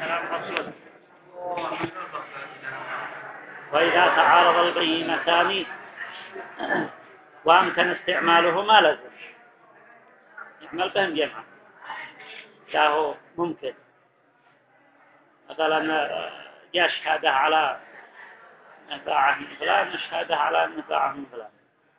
وإذا تعارض البينتان وأمكن استعماله ما لازم يعمل بهم جمعا فهو ممكن مثلا جاء شهادة على نفاعه من فلان شهادة على نفاعه من فلان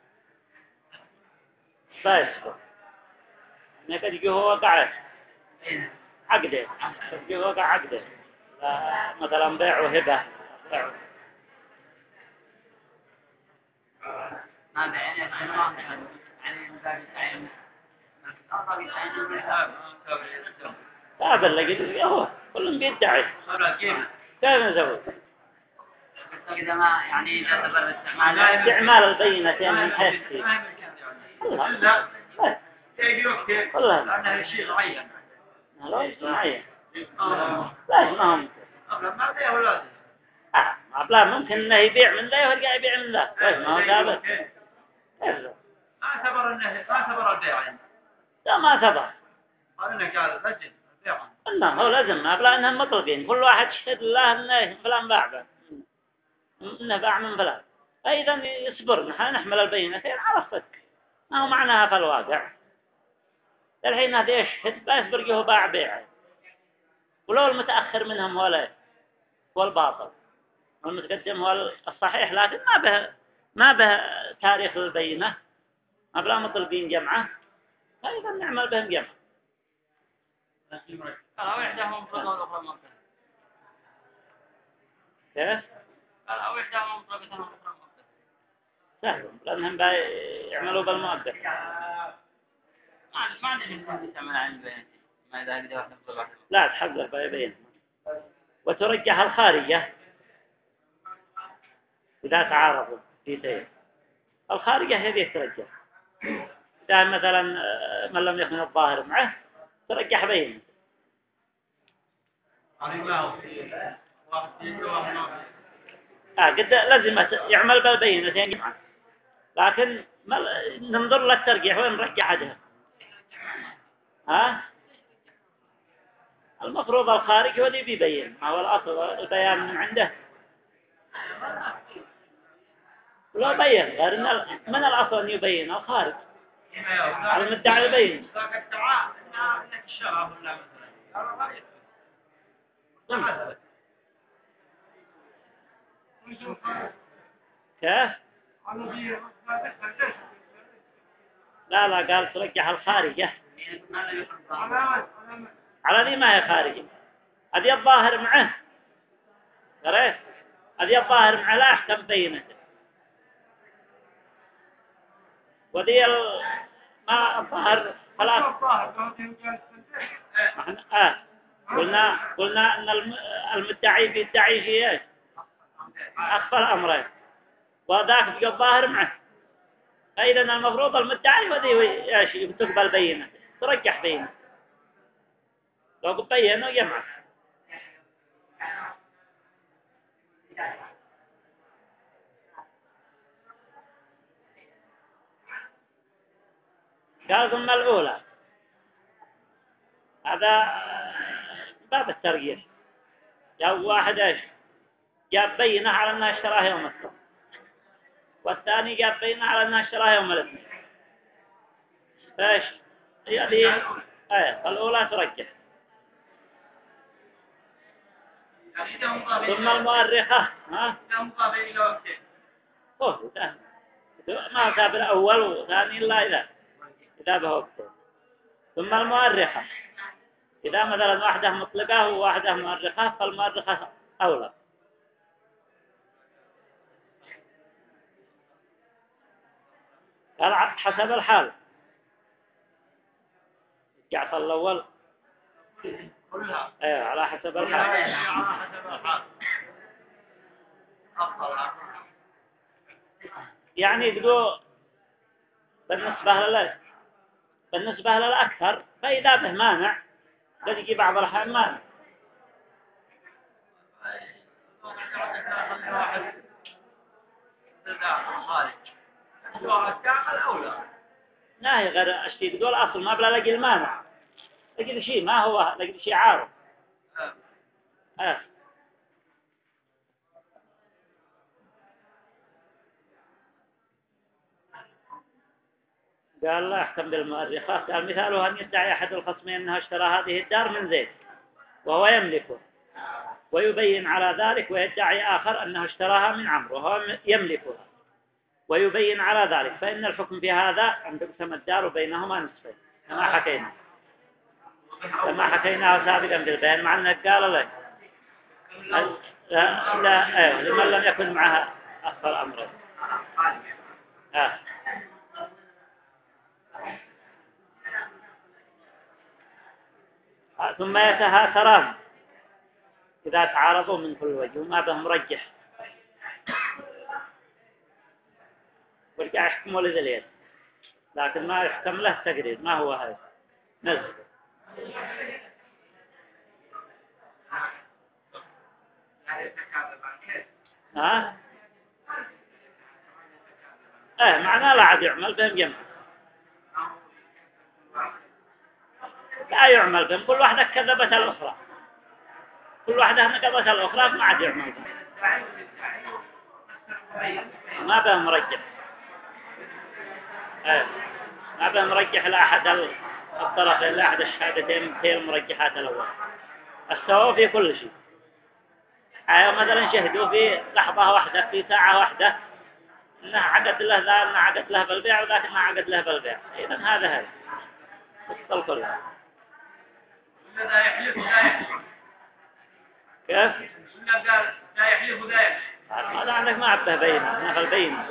فيسكت قد يجي هو وقع عقده قد يجي هو وقع عقده مثلا بيع وهبة بيع. ما بعينه لا بل لقد هو كلهم بيدعي كيف نسوي إذا ما يعني إذا تبرر استعمال البينتين من حيث لا يجي وقت والله لأنه شيء معين لا معين لا ما هم ما بيه ولا لا ممكن انه يبيع من ذا ويرجع يبيع من ذا ما هو ثابت ما اعتبر البيع يعني لا ما ثبت قال انه قال لجن البيع انه هو لازم ما بلا انهم مطلقين كل واحد يشهد الله انه فلان باع انه باع من فلان فاذا يصبر نحمل البينتين على الصدق ما هو معناها في الواقع الحين هذا يشهد بيصبر له باع بيعه ولو المتاخر منهم هو الباطل والمتقدم هو الصحيح لكن ما به تاريخ البينه ما بلا مطلقين جمعه فاذا نعمل بهم جمع أو إحداهم مفرد والأخرى مفرد كيف؟ أو إحداهم مفرد والأخرى مفرد سهل لأنهم يعملوا بالمؤدب ما عندي تعمل عن البيان ما إذا قد واحد مفرد واحد لا تحذر بيبين وترجح الخارجة إذا تعارضوا في شيء الخارجة هي ترجح إذا مثلا من لم يكن الظاهر معه ترجح بينه قد لازم يعمل بالبينتين جمعا لكن ننظر للترجيح وين نرجح عدها المفروض الخارج هو اللي بيبين ما هو الأصل البيان من عنده لا بين غير من الأصل أن يبين الخارج المدعي يبين كيف؟ لا قال ترجح الخارجة على ذي ما هي خارجة هذه الظاهر معه قريت هذه الظاهر معه لا أحكم بينته وذي ما الظاهر خلاص قلنا أن المدعي بيدعي شيء أخفى الأمرين وذاك بقى الظاهر معه فإذا المفروض المدعي وذي تقبل بينه ترجح بينه لو بينه يجمع قال ثم الأولى هذا باب الترجيح جاء واحد جاب بينه على أنه اشتراه يوم السبت والثاني جاب بينه على أنه اشتراه يوم الاثنين فايش هذه الأولى ترجح ثم المؤرخة ما تاب الأول وثاني إلا إذا بهوكته ثم المؤرخة إذا مثلا واحدة مطلقة وواحدة مؤرخة فالمؤرخة أولى قال حسب الحال جعفر الأول على حسب الحال يعني يقولوا بالنسبة للأكثر فإذا به مانع قد يجي بعض الأحيان مانع لا هي غير أشتي تقول أصل ما بلا لقي المانع لقي شيء ما هو لقي شيء عارض قال لا يحكم بالمؤرخات. قال مثاله أن يدعي أحد الخصمين أنه اشترى هذه الدار من زيد وهو يملكه، ويبين على ذلك، ويدعي آخر أنه اشتراها من عمرو وهو يملكها ويبين على ذلك، فإن الحكم في هذا أن تقسم الدار بينهما نصفين كما حكيناه سابقا بالبيان، مع أنه قال له لا لمن لم يكن معها أكثر أمرين. ثم يتهاثران إذا تعارضوا من كل وجه وما بهم مرجح، ورجع يحكموا لذي اليد، لكن ما يحكم له تقرير. ما هو هذا نزل معناه لا عاد يعمل بهم جمع، لا يعمل بهم، كل واحدة كذبت الأخرى، كل واحدة نقضت الأخرى ما عاد يعمل بهم، ما بهم مرجح. ما بهم مرجح لأحد الطرفين، لأحد الشهادتين في المرجحات الأول. السواء في كل شيء، مثلا شهدوا في لحظة واحدة في ساعة واحدة إنه عقد له ذا، إنه عقد له بالبيع، وذاك ما عقد له بالبيع. إذن هذا الصل كله. لا يحلف لا يحلف كيف؟ لا يحلف لا يحلف. هذا عندك ما عبه بينه، ما في البينة.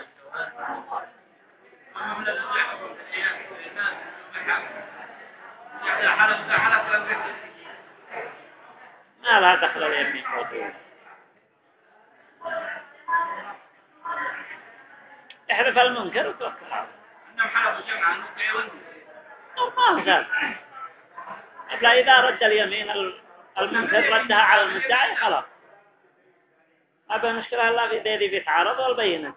ما لها دخل اليمين والطول. احذف المنكر وتوكل. انهم حلفوا جمعا ما هو ذلك. قبل إذا رد اليمين المنكر ردها على المدعي خلاص. أبا مشكلة الله في ذي بيتعارض والبينة.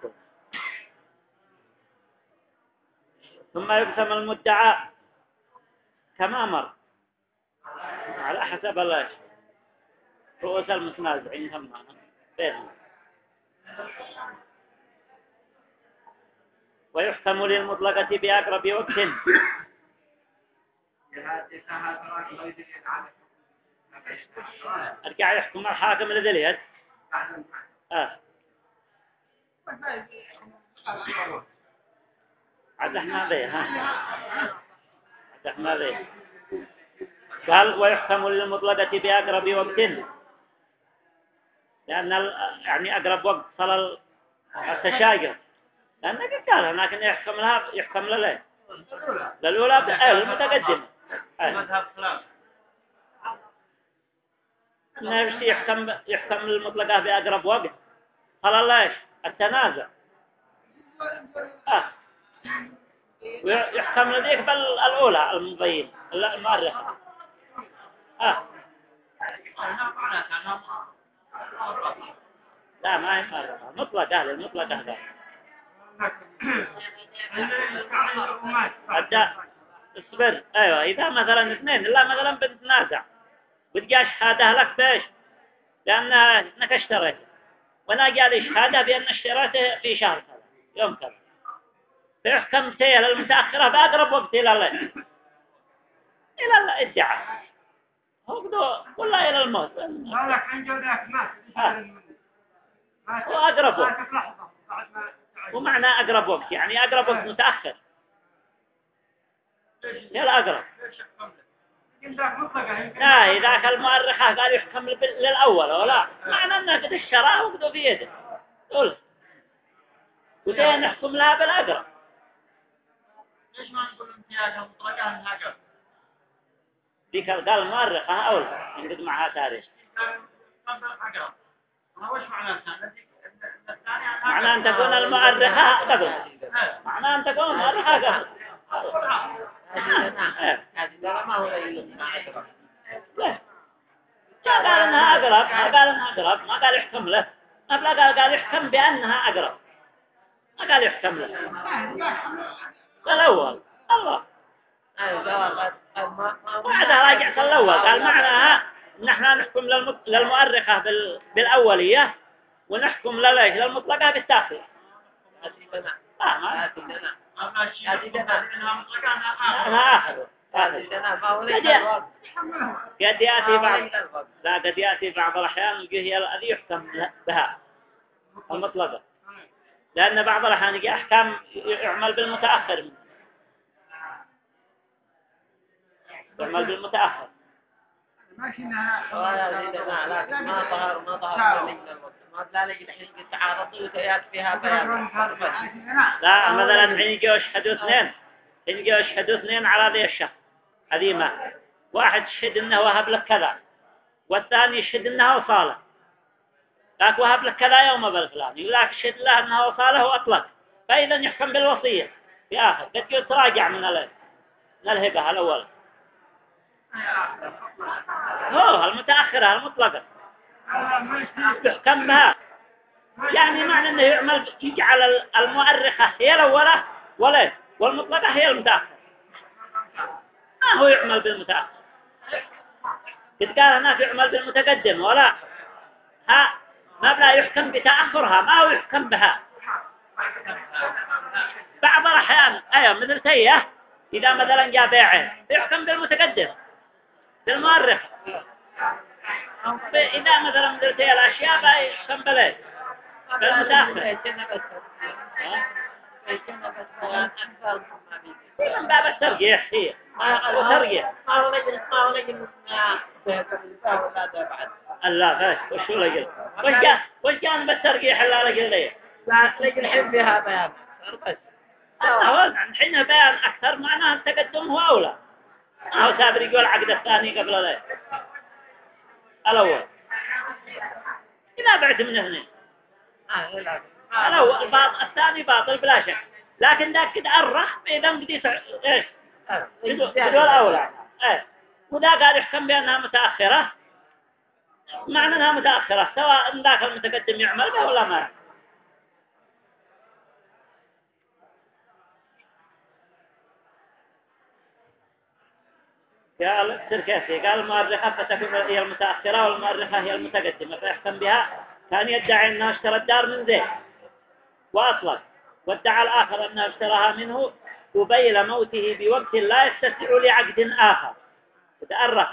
ثم يقسم المدعى كما مر على حسب الله رؤوس المتنازعين هم بينهم. ويحكم للمطلقة بأقرب وقت. أرجع يحكم الحاكم لذي اليد. عد احنا ذي عد احنا ذي. قال ويحكم للمطلقة بأقرب وقت، لأن يعني أقرب وقت صل التشاجر، لأنك قال هناك يحكم لله للأولى المتقدمة. إنه يحكم للمطلقة بأقرب وقت صل ليش التنازع. ويحكم لذيك بالأولى المبين المؤرخة. لا ما هي مؤرخة، مطلقة للمطلقة هذا. حتى اصبر. ايوه اذا مثلا اثنين لا مثلا بنتنازع بتجي شهاده لك بايش لانك اشتريت، وانا جالي شهاده بان اشتريته في شهر كذا يوم كذا، فيحكم سيل المتاخره باقرب وقت الى الادعاء ولا الى الموت. هذاك عن جودك مات واقرب وقت، ومعنى أقرب وقت يعني أقرب وقت متأخر. هي الأقرب. لا إذا المؤرخة قال يحكم للأول ولا معنى أنه قد اشتراه وقده في يده قول وده نحكم لها بالأقرب. ليش ما نقول امتيازها مطلقة من هاجر؟ ذيك قال المؤرخة أولى نقد معها تاريخ. وش معنى معنى أن تكون المؤرخة قبل، معنى أن تكون المؤرخة قبل. هذا ما هو دليل ما أقرب. لا قال أنها أقرب، ما قال أنها أقرب، ما قال يحكم له، ما قال يحكم بأنها أقرب، ما قال يحكم له. الأول الله وعدها راجع الأول قال معناها نحن نحكم للمؤرخة بالأولية، ونحكم للمطلقة بالتأخير. هذه ما هذه لنا أما الشيء هذه لنا إنها مطلقة أنا أنا آخر هذه لنا ما هو ليس قد الوقت قد يأتي ما هو بعض ليس الوقت. لا قد يأتي بعض الأحيان هي الذي يحكم بها المطلقة، لأن بعض الأحيان يجي أحكام يعمل بالمتأخر، يعمل بالمتأخر. ماشي انها هذه لنا لكن ما ظهر لنا الوقت ما لا لقي الحين تعارضوا وتيات فيها بيان. لا مثلا حين يجوا يشهدوا اثنين، حين يجوا يشهدوا اثنين على ذي الشخص هذه ما واحد يشهد انه وهب لك كذا والثاني يشهد انه وصاله، لكن وهب لك كذا يوم بالفلان يقول لك يشهد له انه وصاله واطلق، فاذا يحكم بالوصيه في اخر قد يتراجع من الهبه الاول. هو المتاخره المطلقه يحكم بها، يعني معنى انه يجعل المؤرخه هي الاولى والمطلقه هي المتاخره، ما هو يعمل بالمتاخر. قد قال هناك يعمل بالمتقدم ولا ما بلا يحكم بتأخرها، ما هو يحكم بها. بعض الأحيان أيوة مثل سيئة إذا مثلا جاء بيعه يحكم بالمتقدم بالمؤرخ، إذا مثلا مثل سيئة الأشياء يحكم بالمتأخر من باب الترجيح هي وترجيح. ما هو لجل ولا ده بعد لا بس وشو لقل وش كان بالترجيح لا لقل ليه لا لجل الحين فيها بيان بس هو الحين بيان أكثر معناه التقدم هو أولى، هو سابر يقول العقد الثاني قبل ذلك الأول إذا بعد من اثنين الأول الثاني باطل بلا شك، لكن ذاك قد أرخ إذا قد إيش بدو الأولى وذا قال يحكم بأنها متأخرة، معنى أنها متأخرة سواء ذاك المتقدم يعمل به ولا ما. قال سركاسي قال المؤرخة فتكون هي المتأخرة والمؤرخة هي المتقدمة فيحكم بها. كان يدعي أنها اشترى الدار من زيد وأطلق، وادعى الآخر أنها اشتراها منه قبيل موته بوقت لا يتسع لعقد آخر تأرخ،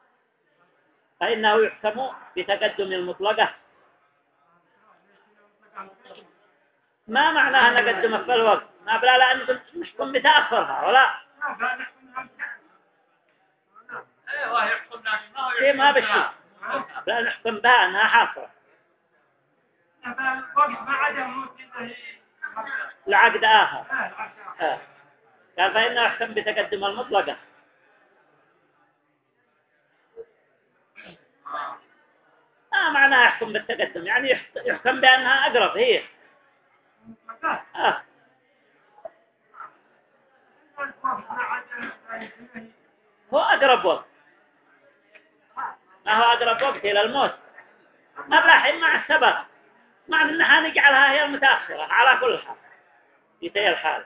فإنه يحكم بتقدم المطلقة. ما معناها نقدم في الوقت ما بلا لأن نحكم بتأخرها ولا أيوة يحكم لكن شيء ما بشي لا نحكم بها أنها حاصلة لعقد آخر. قال فإنه يحكم بتقدم المطلقة. ما معناها يحكم بالتقدم يعني يحكم بأنها أقرب هي هو أقرب وقت، ما هو أقرب وقت إلى الموت ما بلا حين مع السبب، معنى أنها نجعلها هي المتأخرة على كل حال في تلك الحال.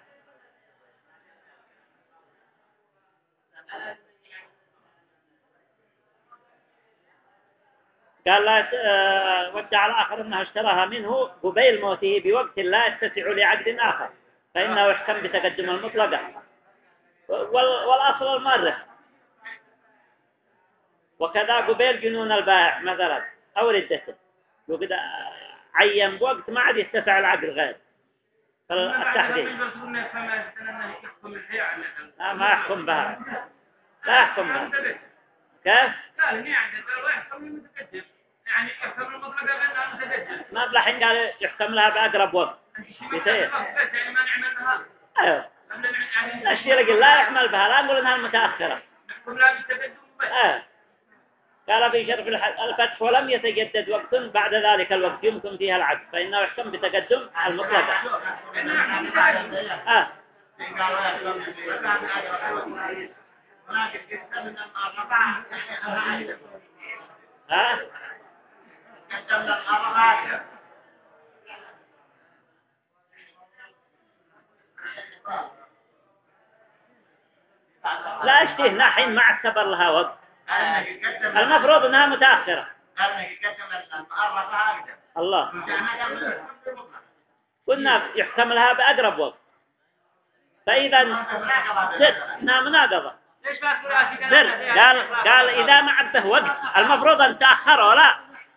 قال لا ودع الآخر أنه اشتراها منه قبيل موته بوقت لا يتسع لعقد آخر فإنه يحكم بتقدم المطلقة والأصل المؤرخ. وكذا قبيل جنون البائع مثلا أو ردته وقد عين بوقت ما عاد يتسع العقد غير فالتحديد ما يحكم بها لا يحكم بها كيف؟ ما بلحين قال يحكم لها بأقرب وقت بيتيه أيوه الشيء يقول لا يعمل بها لا نقول إنها المتأخرة قال في شرف الفتح ولم يتجدد وقت بعد ذلك الوقت يمكن فيها العقد فإنه يحكم بتقدم المطلقة. لا اشتيه نحين ما اعتبر لها وقت المفروض انها متأخرة. قال يقدم المؤرخة أقدم. الله وجعلنا قبل قلنا يحكم لها بأقرب وقت، فإذا مناقضة. ليش ما تقول يا سر قال إذا ما عبه وقت المفروض أن تأخر ولا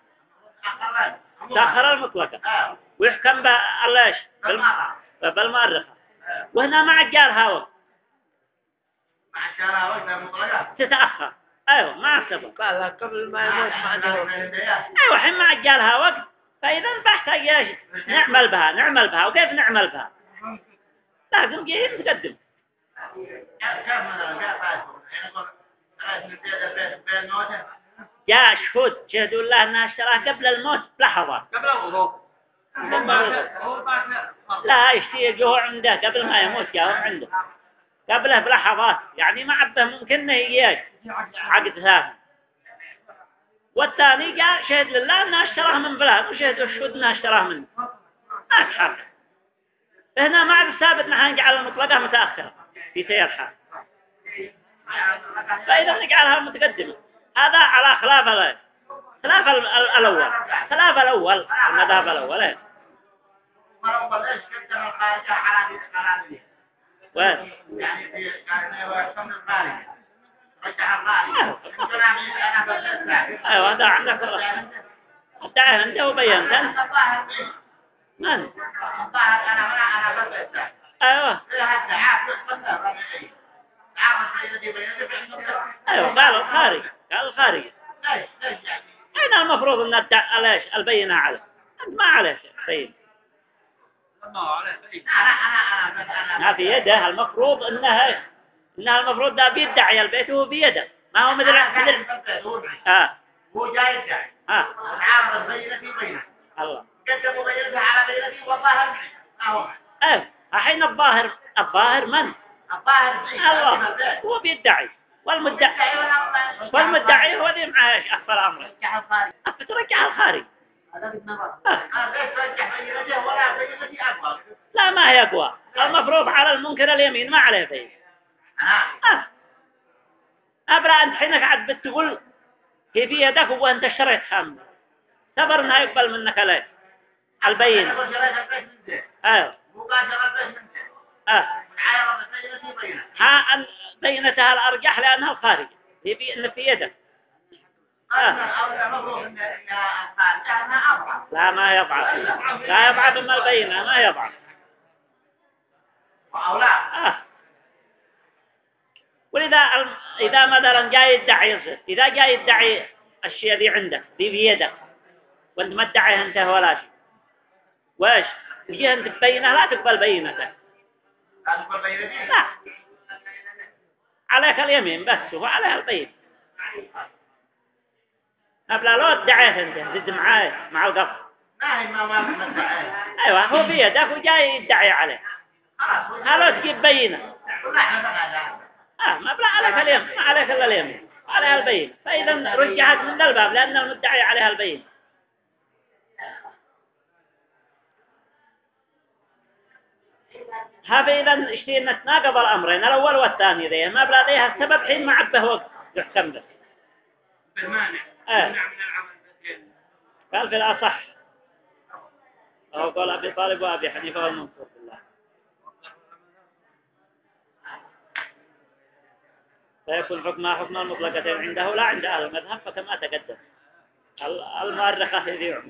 تأخر المطلقة ويحكم بالإيش بالمؤرخة، وهنا ما عجالها وقت مع الشارع وقت المطلقة. تتأخر. أيوة ما اعتبر. قال قبل ما يموت ما عنده. أيوة حين ما عجالها وقت، فإذا بحتاج إيش نعمل بها وكيف نعمل بها؟ لازم جاي نتقدم. جاء شهود شهدوا الله أنها اشتراه قبل الموت بلحظة. قبل الغروب. لا يجوه عنده قبل ما يموت، جاءه عنده قبله بلحظات، يعني ما عبه ممكن انه يجيش عقد ثاني. والثاني جاء شهد لله أنها اشتراه من فلان وشهد الشهود أنها اشتراه منه، ما تحرك. هنا ما عاد ثابت نحن نجعل المطلقة متأخرة في سير حال، فإذا نجعلها متقدمة. هذا على خلاف الأول المذهب الأول. وين؟ يعني في كان ويحكم القارئ رجع القارئ. أيوة هذا عندك تعال أنت وبينت أنت. من؟ أنا بس. أيوة أيوة قال الخارج أين المفروض أن البينة عليه؟ أنت ما عليه بين. ما في يده. المفروض إنها المفروض ده بيدعي البيت وهو بيده، ما هو مثل هو جاي يدعي عارض البينة في بينة الله قدموا بينتها على بينتي والظاهر الحين الظاهر من؟ الظاهر الله هو بيدعي، والمدعي هو اللي معاه أخبر أمره. ترجع الخارج. لا ما هي أقوى. المفروض على المنكر اليمين ما عليه بين. أبرا أنت حينك عاد بتقول هي في يدك وأنت اشتريت خام صبر إنها يقبل منك ليش البين. أيوه ها بينتها الأرجح لأنها الخارج هي في يدك. لا ما يضعف. لا يضعف إما البينة ما يضعف. ولذا إذا مثلا جاي يدعي إذا جاي يدعي الشيء اللي عندك في يدك وانت ما تدعيه انت ولا شيء وايش تجي انت تبينه لا تقبل بينته. لا عليك اليمين بس هو عليها البين. قبل لو ادعيت انت زد معاي مع القصر. ايوه هو في يدك وجاي يدعي عليه هلو تجيب بينه. ما بلا عليك اليمين ما عليك الا اليمين عليها البين. فاذا رجعت من الباب لان المدعي عليها البين. هذا إذا اشتينا نتناقض الأمرين الأول والثاني ذي ما بلا ذيها السبب حين ما عبه وقت يحكم به بالمانع من العمل قال في الأصح أو قال أبي طالب وأبي حنيفة والمنصور بالله فيكون حكمها حكم المطلقتين عنده لا عند أهل المذهب فكما تقدم المؤرخة الذي يعمل.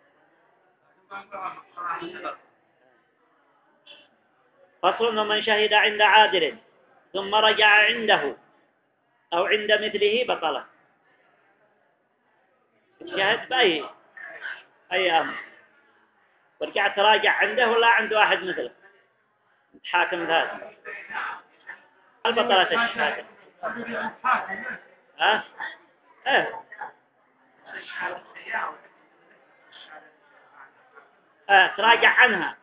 فصل ومن شهد عند عادل ثم رجع عنده أو عند مثله بطله. شهد بأي أمر ورجع تراجع عنده ولا عنده واحد مثله حاكم ذات البطلة الشهادة. تراجع عنها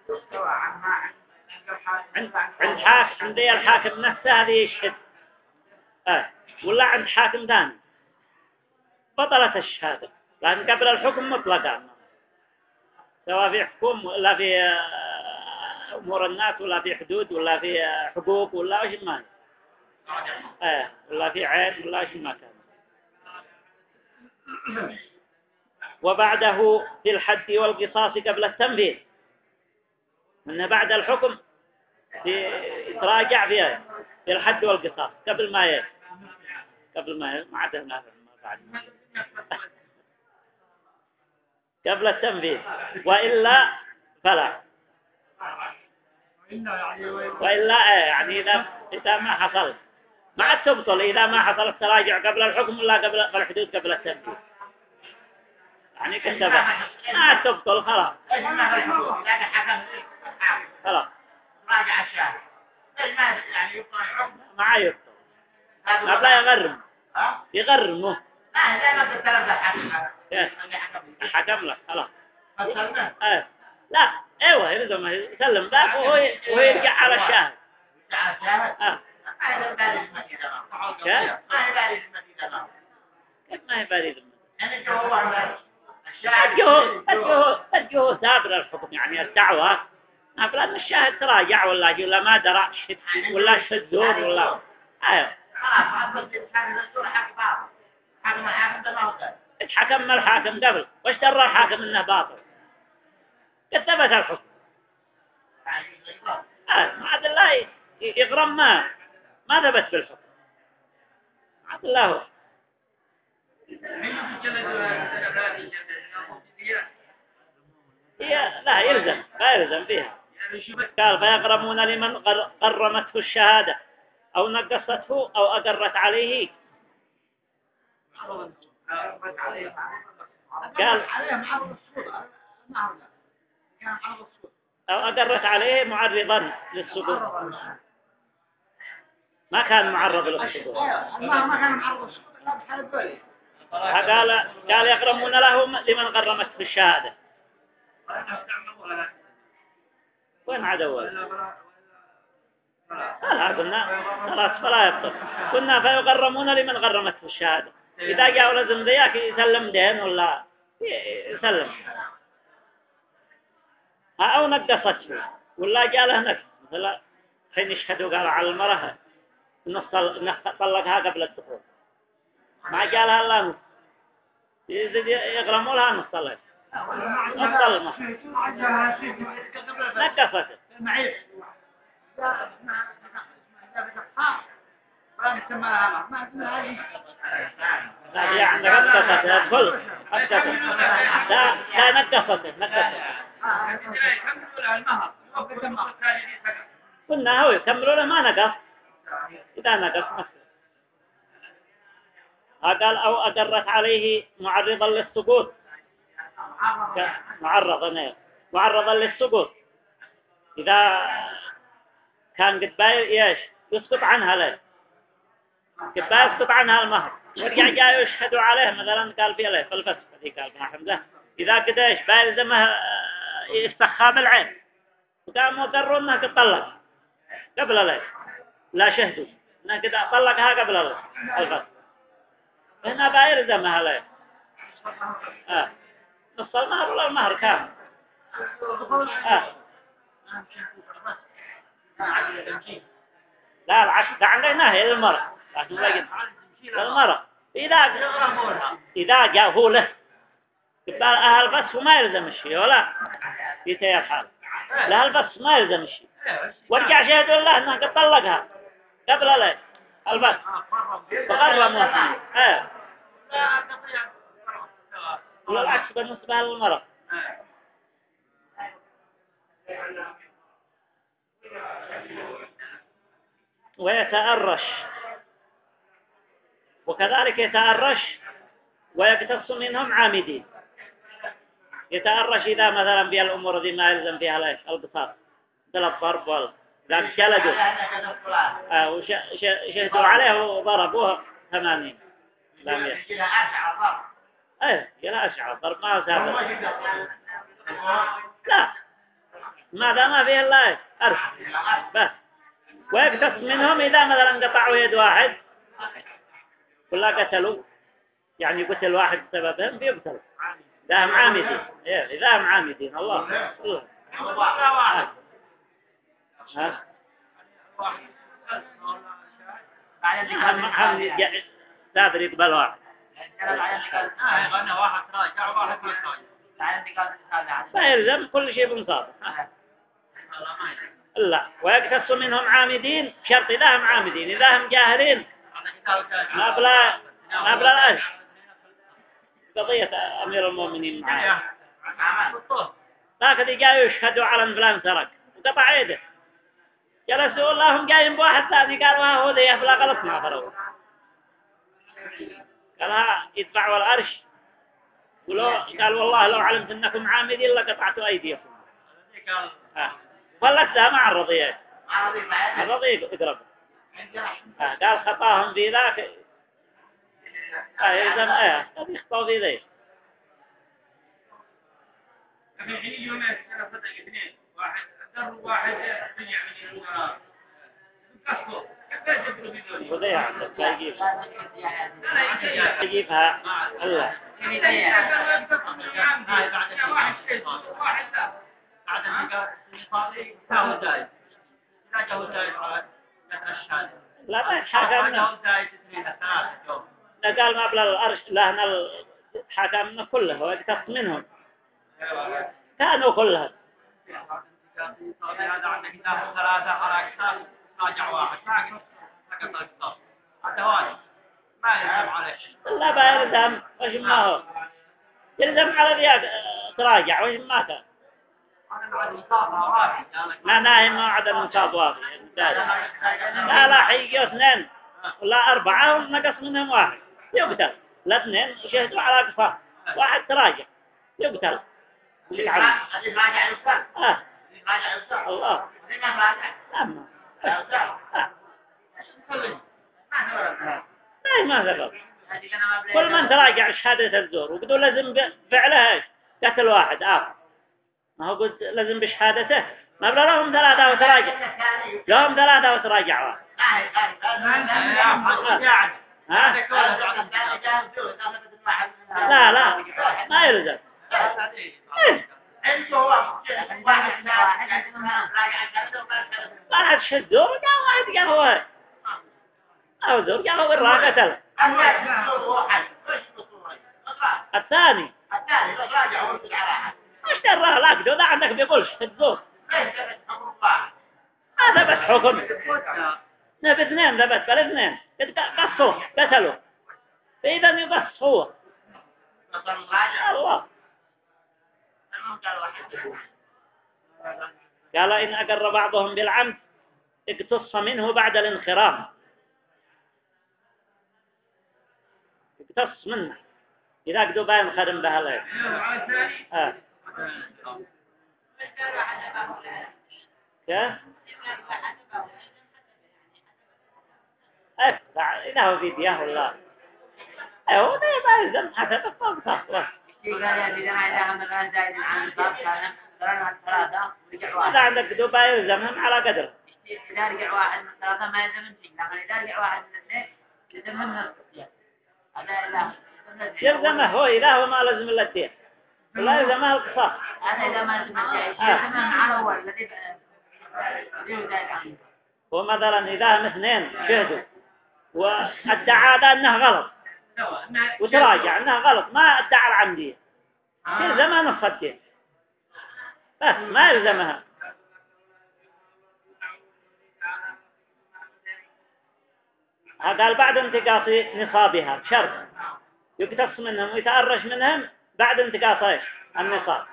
عند الحاكم نفسه هذه يشهد ولا عند حاكم ثاني بطلت الشهادة لأن قبل الحكم مطلقا سواء في حكم ولا في أمور الناس ولا في حدود ولا في حقوق ولا وش ما ولا في عين ولا وش ما كان وبعده في الحد والقصاص قبل التنفيذ، أن بعد الحكم يتراجع فيها في الحد والقصاص قبل ما عدنا بعد قبل التنفيذ، وإلا فلا. وإلا يعني إذا ما حصل ما عاد تبطل، إذا ما حصل التراجع قبل الحكم ولا قبل الحدود قبل التنفيذ، يعني كتبه ما عاد تبطل خلاص. خلاص راجع الشاهد يعني يبطل الحكم ما يبطل، لا يغرم يغرمه زي ما قلت لك حكم له خلاص. الحكم لا ايوه يلزم يسلم ذاك وهو يرجع على الشاهد. كيف ما هي بريد تجوه ثابر الحكم، يعني الدعوة أفلا أن الشاهد تراجع ولا ما درى ولا شدور ولا ايوه اتحكم الحاكم قبل، وش درى الحاكم انه باطل؟ قد ثبت الحكم. ما عاد الله يغرم ما ثبت بالحكم، عاد الله لا يلزم فيها. قال فيغرمون لمن قرمته الشهادة أو نقصته أو أقرت عليه. قال أو أقرت عليه معرضا للسقوط، ما كان معرض للسقوط. ما كان معرض للسقوط لا بحال بالي. قال يغرمون لهم لمن غرمته الشهادة. وين عدوا؟ قلنا خلاص فلا يبطل. كنا فيغرمون لمن غرمته الشهادة، إذا جاء لازم ذيك يسلم دين ولا يسلم، أو نقصته ولا جاء له نقص، مثلا حين يشهدوا قال على المرأة طلقها قبل الدخول ما جاء لها إلا نص، يغرموا لها نص طلق نص المهر نقصته. لا يعني نقصته الكل لا نقصته كنا هو يكملوا له ما نقص، إذا نقص نقص. قال أو أقرت عليه معرضا للسقوط، معرضا للسقوط إذا كان قد باي يسقط عنها له، قد باي يسقط عنها المهر ورجع جاي يشهدوا عليه مثلا قال في له في الفسخ ذي قال ما حمده إذا قد باي يلزمه يستخاب العين وقاموا قرروا انها تطلق قبل له لا شهدوا انها قد طلقها قبل له الفسخ، هنا باي يلزمها له نص المهر ولا المهر كامل. لا العكس عندنا هي المرأة، لكن المرأة إذا جاء هو له قبل الفسخ ما يلزم الشيء ولا يتيار حال لا الفسخ ما يلزم الشيء، ورجع شهدوا الله أنه قد طلقها قبل له الفسخ فغرموا ولا العكس بالنسبة للمرأة. ويتأرش وكذلك يتأرش ويقتص منهم عامدين. يتأرش إذا مثلا في الأمور ذي ما يلزم فيها القصاص مثل الضرب ولا جلدوا وشهدوا عليه وضربوه 80 لا 100 يلا أشعر الضرب ما هو سابق لا ماذا ما فيه الله أرش بس. ويقتص منهم إذا مثلا قطعوا يد واحد ولا قتلوا يعني قتل واحد بسببهم بيقتلوا إذا هم عامدين إذا هم عامدين الله هم سابر يقبل واحد غنى واحد راجع وواحد ما راجع. فيلزم كل شيء بنصاب. لا ويقتص منهم عامدين شرط إذا هم عامدين إذا هم جاهلين ما بلا الأجر. قضية أمير المؤمنين معاه لكن جاءوا يشهدوا على أن فلان سرق وقطع يده جلسوا اللهم جايين بواحد ثاني قالوا ها هو ذي فلا غلط ما فروا قالها يدفعوا الأرش قال والله لو علمت أنكم عامدين لقطعتوا أيديكم فلتها مع الرضيات الرضي يقرب قال خطاهم في ذاك يلزم قد يخطوا في ذي الحين يوم أنا صدق اثنين واحد أدر واحد رجع من الوراء قصوا كيف يجبروا في ذولي وذي عندك يجيبها الله بعد النقاط هو دايس لا جو دايس على الشهادة لا ما يتحاكمنا جو دايس اثنين ثلاثة جو قال ما بلا الأرش لهنا حاكمنا كله ويقتص منهم كانوا كلها هذا عندك إذا ثلاثة حركات راجع واحد لكن سقط القصاص هذا واجب ما يلزم عليه لا بيلزم وش ما هو يلزم على ذيك تراجع وش ما كان ما ناهم موعد النصاب واضح لا حيجوا اثنين ولا أربعة ونقص منهم واحد يقتل لا اثنين شهدوا على قصاص واحد تراجع يقتل الله أما ما ذكر كل من تراجع شهادة الزور وقدوا لازم فعلها قتل واحد آخر ما هو قلت لازم بشهادته ما بلا لهم ثلاثة وتراجع لهم ثلاثة وتراجع واحد لا ما يلزم واحد شدوا قال هو أو زور قال هو الراء قتل الثاني اشتراه لا قدوا لا عندك بيقولش الزور هذا بس حكم نبي اثنين ثبت بالاثنين قصوا قتلوا فإذا يقص هو الله قال إن أقر بعضهم بالعمد اقتص منه بعد الانخرام اقتص منه إذا قدوا باين خدم بها الله كيف؟ إذا هو في دياه والله هو ده يلزم حسب الطاقة إذا عندك دوبا يلزمهم على قدر إذا رجع واحد من ثلاثة ما يلزم شيء لكن إذا رجع واحد من اثنين يلزمهم نصف هذا يلزمه هو إذا هو ما لازم إلا الدين ولا يلزمه القصاص هذا إذا ما لازم يلزمهم على هو الذي ومثلا إذا هم اثنين شهدوا وادعى هذا أنه غلط وتراجع أنه غلط ما ادعى العمدية يلزمها نصف الدين بس ما يلزمها قال بعد انتقاص نصابها شرط يقتص منهم ويتأرش منهم بعد انتقاص النصاب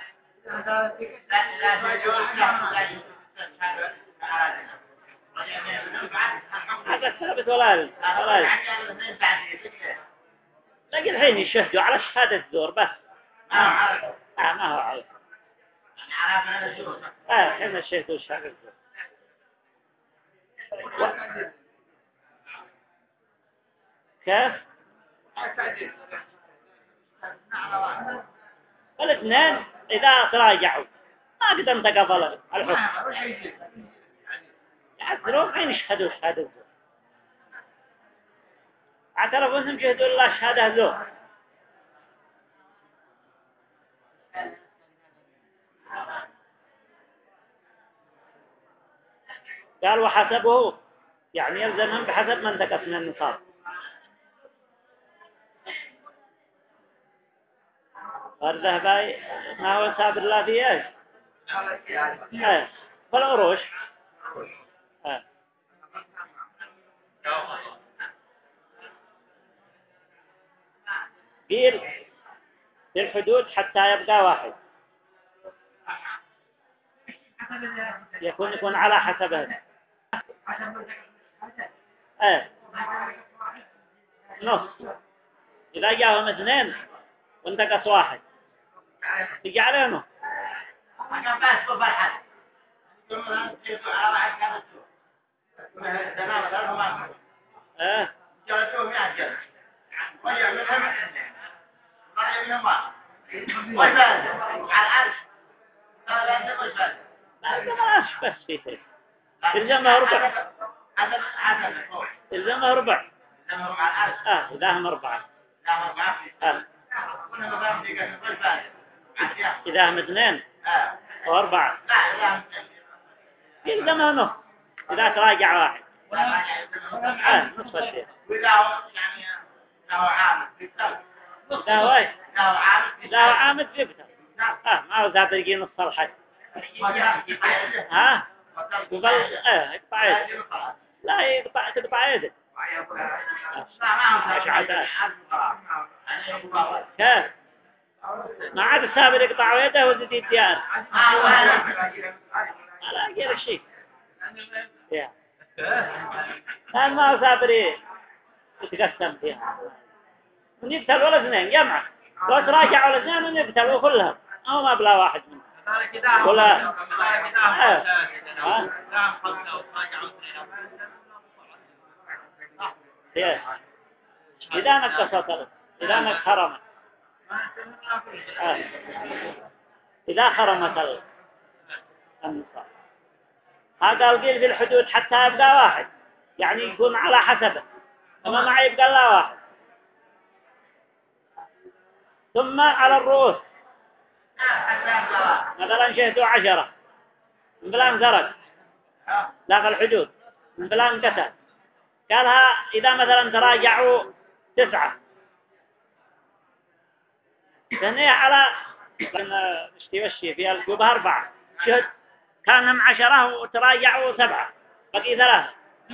هذا ثابت ولا لكن الحين يشهدوا على شهادة الزور بس ما هو عارف الحين الشهدوا شهادة الزور كيف؟ الاثنين إذا تراجعوا ما قد انتقض الحكم يعذرون حين يشهدوا شهادة الزور اعترفوا انهم شهدوا الله شهادة زور قال وحسبه يعني يلزمهم بحسب من انتقص من النصاب والذهب ما هو سابر لا فيه ايش؟ فالعروش قيل في الحدود حتى يبقى واحد يكون على حسبه نص إذا جاءهم اثنين وانتقص واحد تجي عليه نص بس في شيء الزمه ربع الزمه ربع إذا هم أربعة إذا هم اثنين وأربعة يلزمها نص إذا تراجع واحد نصف الشيء لا هو ايش؟ لا هو عامد يبتل ما هو ذات يجي نص الحج يقبل يقطع يده لا يقطع تقطع يده ايش عادات كيف ما عاد السابر يقطع يده وزيد الديار لا غير شيء كان ما هو سابر يتقسم فيها ونبتل ولا اثنين جمعة لو تراجع ولا اثنين ونبتلوا كلهم أو ما بلا واحد منهم ولا إذا نقصت إذا نخرمت إذا خرمت النصاب هذا القيل في الحدود حتى يبقى واحد يعني يكون على حسبه أما ما يبقى لا واحد ثم على الرؤوس مثلا شهدوا 10 من بلان زرق لا في الحدود من بلان قتل قالها إذا مثلا تراجعوا 9 ثانية على اشتي في الجوبة 4 شهد كانهم 10 وتراجعوا 7 بقي 3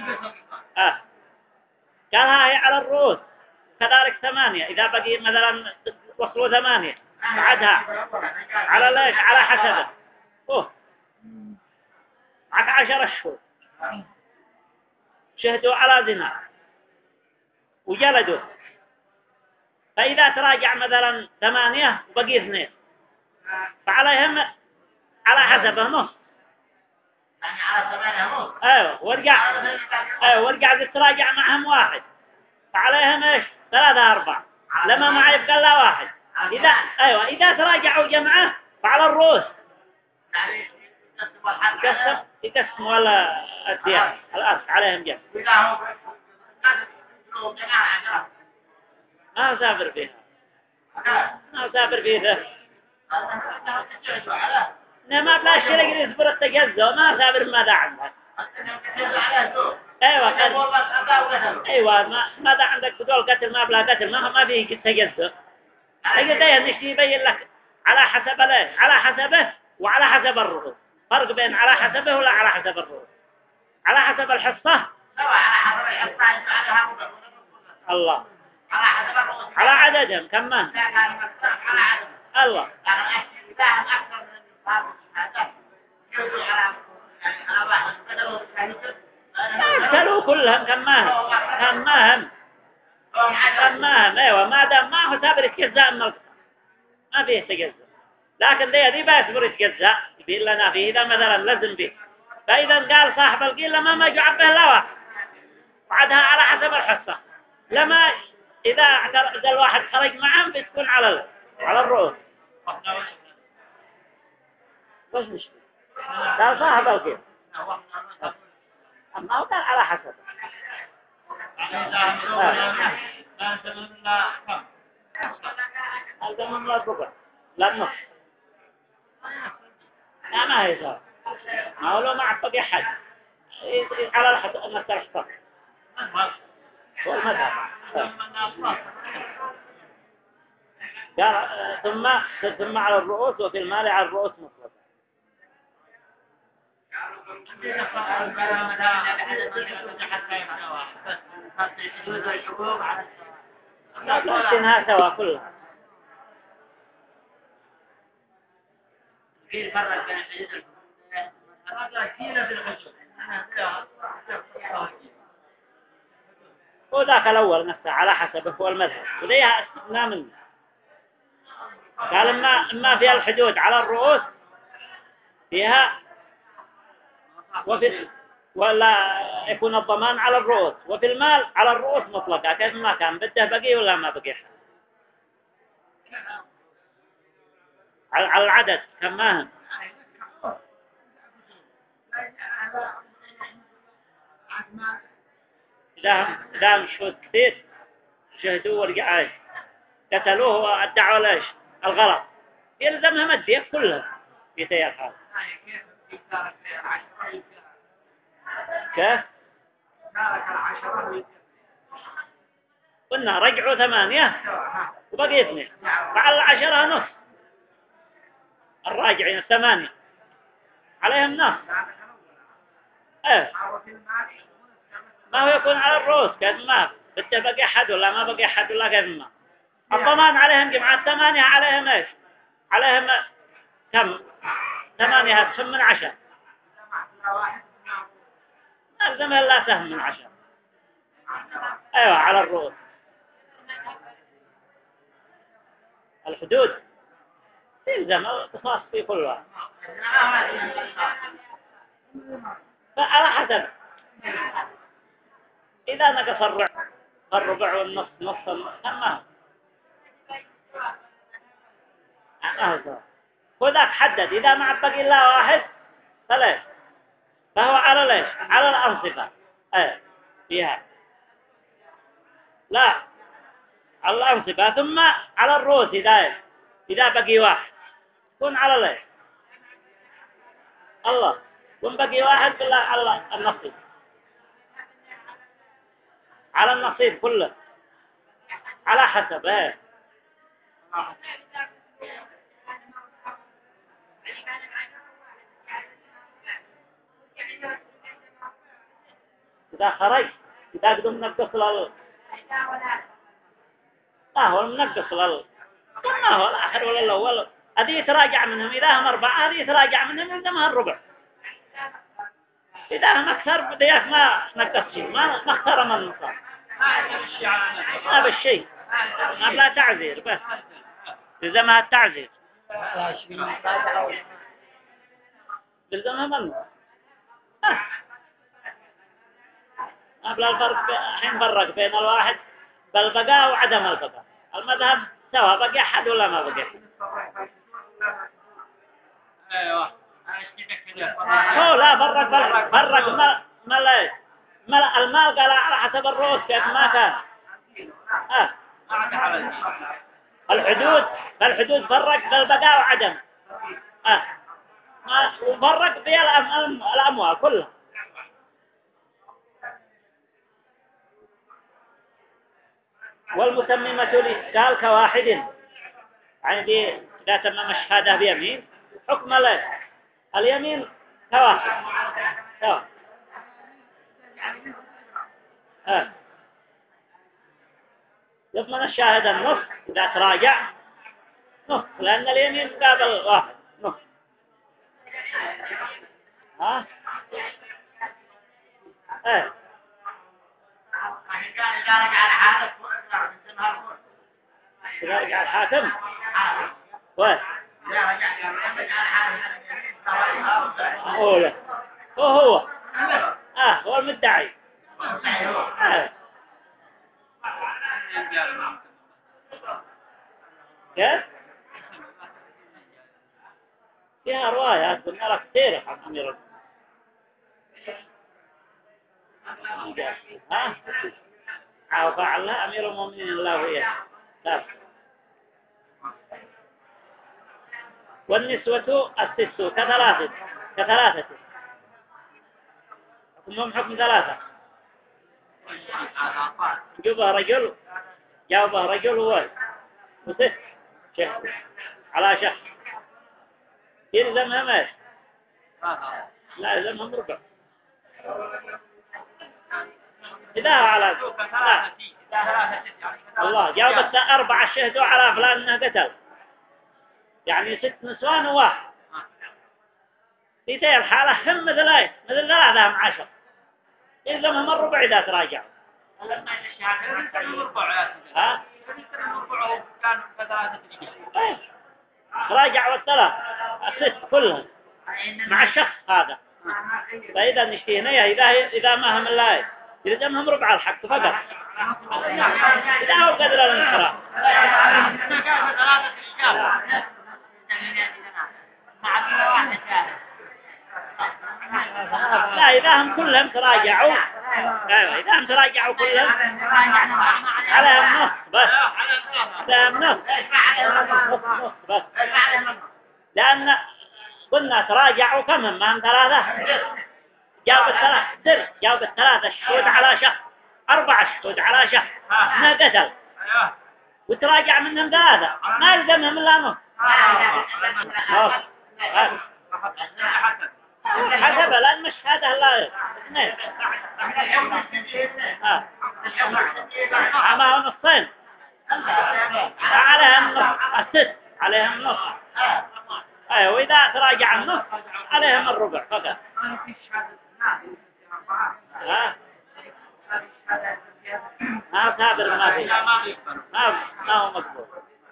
قالها هي على الرؤوس كذلك 8 إذا بقي مثلا وصلوا 8 بعدها على ليش على حسبه معك 10 شهور شهدوا على زنا وجلدوا فإذا تراجع مثلا 8 وبقي 2 فعليهم على حسبه نص يعني على 8 نص ورجع تراجع معهم 1 فعليهم ايش 3 4 لما ما يبقى الا 1 إذا تراجعوا جمعة فعلى الرؤوس يعني يقسم ولا الديار الأرض عليهم جمع ما سافر فيها ما سافر فيها ما بلا شرق يصبر التجزء ما سافر ماذا عندك أيوة ماذا عندك تقول قتل ما بلا قتل ما فيه تجزء أجل ده نشتي يبين لك على حسب ليش على حسبه وعلى حسب الرؤوس فرق بين على حسبه ولا على حسب الرؤوس على حسب الحصة الله على عددهم كمان الله اقتلوا كلهم كماهم ايوه ما دام ما هو سابر يتجزأ من القصة ما فيه تجزأ لكن ذي بيصبر يتجزأ يبين لنا فيه إذا مثلا لازم به فإذا قال صاحب القيل لما ما يجعب به لا واحد وعدها على حسب الحصة لما إذا الواحد خرج معهم بتكون على الرؤوس وش مشكلة قال صاحب القيل أما هو قال على حسب هذا من لا الربع لا النص لا ما هي صار ما هو لو ما عبق أحد على النص الحصة هو المذهب قال ثم على الرؤوس، وفي المال على الرؤوس مطلقا. لا تنها سوا كلها. في فرق بين الحدود هذا كثير في الحدود. وذاك الأول نفسه على حسبه هو المذهب، وليها استثناء منه. قال ما فيها الحدود على الرؤوس فيها، ولا يكون الضمان على الرؤوس، وفي المال على الرؤوس مطلقة، كيف ما كان بده بقي ولا ما بقي على العدد كماهم. إذا مشهود كثير شهدوه ورجعوا قتلوه وادعوا ليش الغلط، يلزمهم الدية كلها في تيار هذا. كيف؟ قلنا رجعوا 8 وبقي 2 مع 10 نص، الراجعين 8 عليهم نص. ما هو يكون على الرؤوس كيف ما بده بقي أحد ولا ما بقي أحد ولا كيف ما. الضمان عليهم جماعة 8 عليهم ايش؟ عليهم كم؟ 8 هتسهم من 10. ألزمها لا سهم من 10. أيوة على الرؤوس. الحدود يلزم القصاص في كل واحد. فعلى حسب، إذا نقص الربع والنص نص ما وذاك حدد إذا ما بقي إلا واحد فليش، فهو على ليش على الأنصفة فيها، لا على الأنصفة، ثم على الرؤوس إذا بقي واحد يكون على ليش الله، يكون بقي واحد بالله على النصيب، على النصيب كله على حسب إذا خرج إذا قدم نقص ما هو منقص ما هو الآخر ولا الأول، هذه يتراجع منهم، إذا هم 4 هذه يتراجع منهم عندما الربع، إذا هم أكثر بديك ما نقص شيء، ما اختار من النصاب ما بالشيء، ما بلا تعزير بس لزمها التعزير لزمها من ما بلا الفرق. الحين فرق بين الواحد بالبقاء وعدم البقاء، المذهب سواء بقي أحد ولا ما بقي أحد. ايوه هو لا فرق ما المال قال على حسب الرؤوس كيف ما كان. الحدود فرق بالبقاء وعدم وفرق بها الأموال كلها. والمتممة للإسكال كواحد، يعني إذا تمم الشهادة بيمين حكم له اليمين كواحد يضمن الشاهد النص إذا تراجع نص، لأن اليمين قابل واحد نص. إذا رجع الحاكم وين هو هو المدعي كيف؟ فيها روايات قلنا لك كثير عن أمير فعلها أمير المؤمنين الله وإياه. والنسوة الست كثلاثة حكمهم حكم 3، جاوبها رجل وست شهد على شهر يلزمهم ايش؟ لا يلزمهم ربع. إذا على الله جاوبت 4 شهدوا على فلان انه قتل، يعني 6 نسوان وواحد. في تلك الحالة هم مثل 3 مع 10 يلزمهم الربع إذا تراجعوا. ها؟ راجعوا 3 6 كلهم مع الشخص هذا. فإذا نشتينيه إذا ما هم الله يلزمهم ربع الحق فقط إذا هو قدر الانحراف. لا إذا هم كلهم تراجعوا، إذا هم تراجعوا كلهم عليهم نص بس، عليهم نص بس، لأن قلنا تراجعوا كم هم 3 جاوب 3 شهود على شخص، 4 شهود على شخص ما قتل وتراجع منهم 3 ما يلزمهم إلا نص. حسب لأن مش هذا لا اثنين ما هو نصين عليهم نص 6 عليهم نص. أيوة وإذا تراجع النص عليهم الربع فقط. ما تابر ما في ما هو مقبول.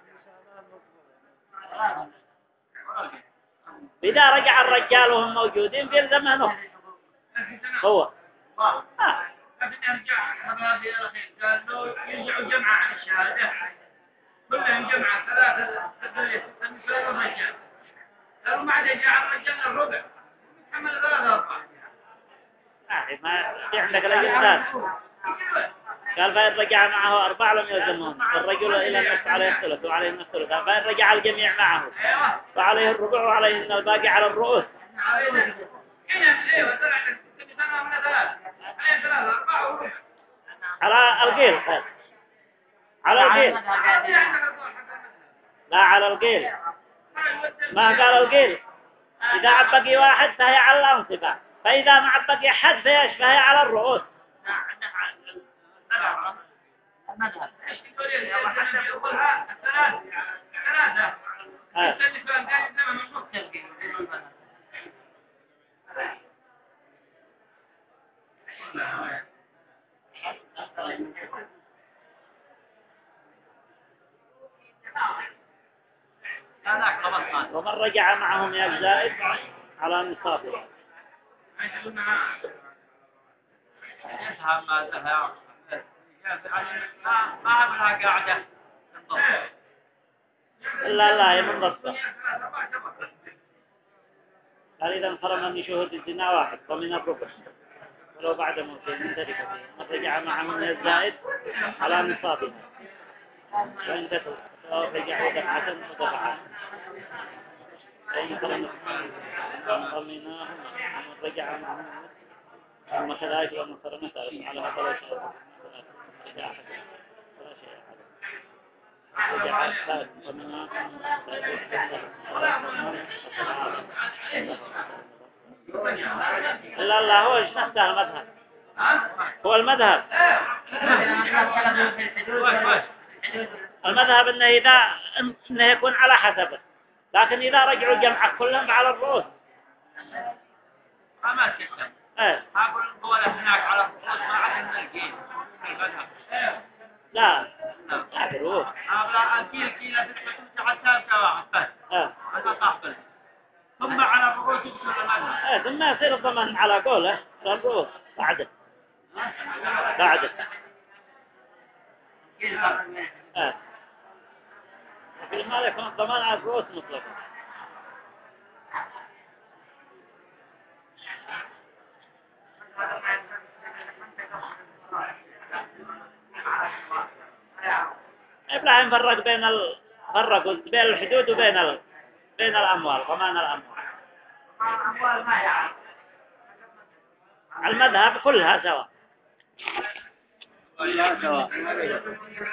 إذا رجع الرجال وهم موجودين بيلزمه نص هو. لكن يرجع هذا في الأخير قال له يرجعوا جمعة عن الشهادة كلهم جمعة 3 6 الرجال قالوا ما عاد يجي الرجال الربع يتحمل 3 4. ما في عندك الإنسان قال فإن رجع معه 4 لم يلزمهم الرجل إلى النصف عليه الثلث وعليه الثلث. فإن رجع الجميع معه فعليه الربع وعليه الباقي على الرؤوس. على القيل خير. على القيل لا على القيل ما قال القيل. إذا عبقي واحد فهي على الأنصبة، فإذا ما عبقي أحد فهي على الرؤوس. ومن رجع معهم يا الزائد على نصابه. لا هي من ضبطه. قال إذا انحرم من شهود الزنا 1 فمن الربع ولو بعد موته من ذلك فيه. من رجع معهم يا الزائد على نصابه وإن قتل رجع ودفعة ودفعان فإن انحرم فمناهم من رجع معهم ثم كذلك لما انحرمت على هذا رجع أحد ولا شيء أحد رجع الثالث فمناهم إلا الله هو إيش نفسه المذهب هو المذهب إنه يكون على حسبه، لكن إذا رجعوا الجمعة كلهم على الرؤوس ما تكتب. أقول هو هناك على الرؤوس ما عليهم الجيل المذهب. لا بالرؤوس. أبلا الجيل كيلا تتبع حتى واحد بس. هذا قابل. ثم على الرؤوس يكون المذهب. ثم يصير الضمان على قوله على الرؤوس بعده. في ما يكون الضمان على الرؤوس مطلقا. إبراهيم فرق بين الحدود وبين الأموال ضمان الأموال. المذهب كلها سواء.